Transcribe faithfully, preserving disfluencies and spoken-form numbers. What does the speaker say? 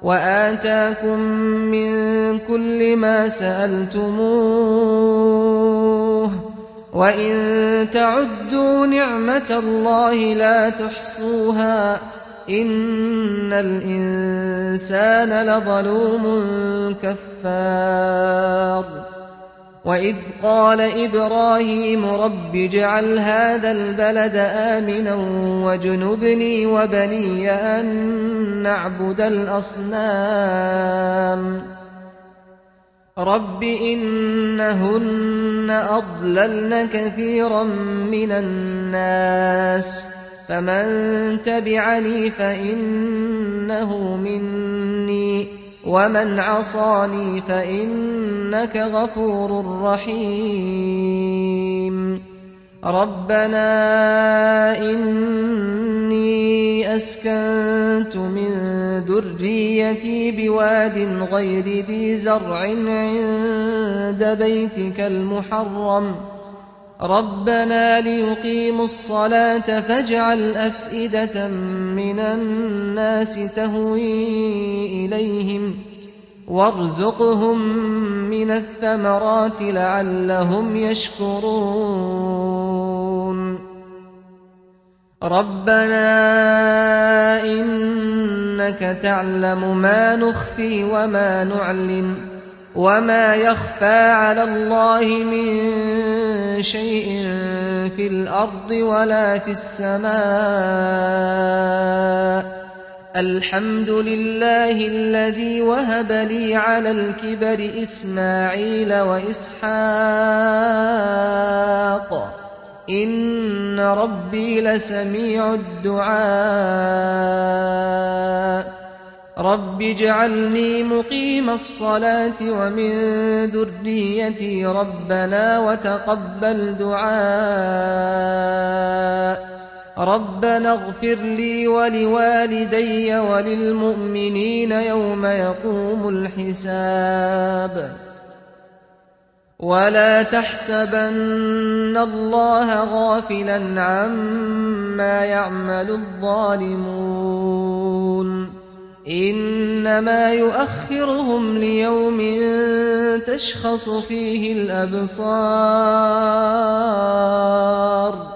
وآتاكم من كل ما سألتموه وإن تعدوا نعمة الله لا تحصوها إن الإنسان لظلوم كفار وإذ قال إبراهيم رب اجعل هذا البلد آمنا واجنبني وبني أن نعبد الأصنام رب إنهن أضللن كثيرا من الناس فمن تبعني فإنه مني ومن عصاني فإنك غفور رحيم ربنا إني أسكنت من ذريتي بواد غير ذي زرع عند بيتك المحرم ربنا ليقيموا الصلاة فاجعل أفئدة من الناس تهوي إليهم وارزقهم من الثمرات لعلهم يشكرون ربنا إنك تعلم ما نخفي وما نعلن وما يخفى على الله من شيء في الأرض ولا في السماء الحمد لله الذي وهب لي على الكبر إسماعيل وإسحاق إن ربي لسميع الدعاء رب اجعلني مقيم الصلاة ومن ذريتي ربنا وتقبل دعاء ربنا اغفر لي ولوالدي وللمؤمنين يوم يقوم الحساب ولا تحسبن الله غافلا عما يعمل الظالمون إنما يؤخرهم ليوم تشخص فيه الأبصار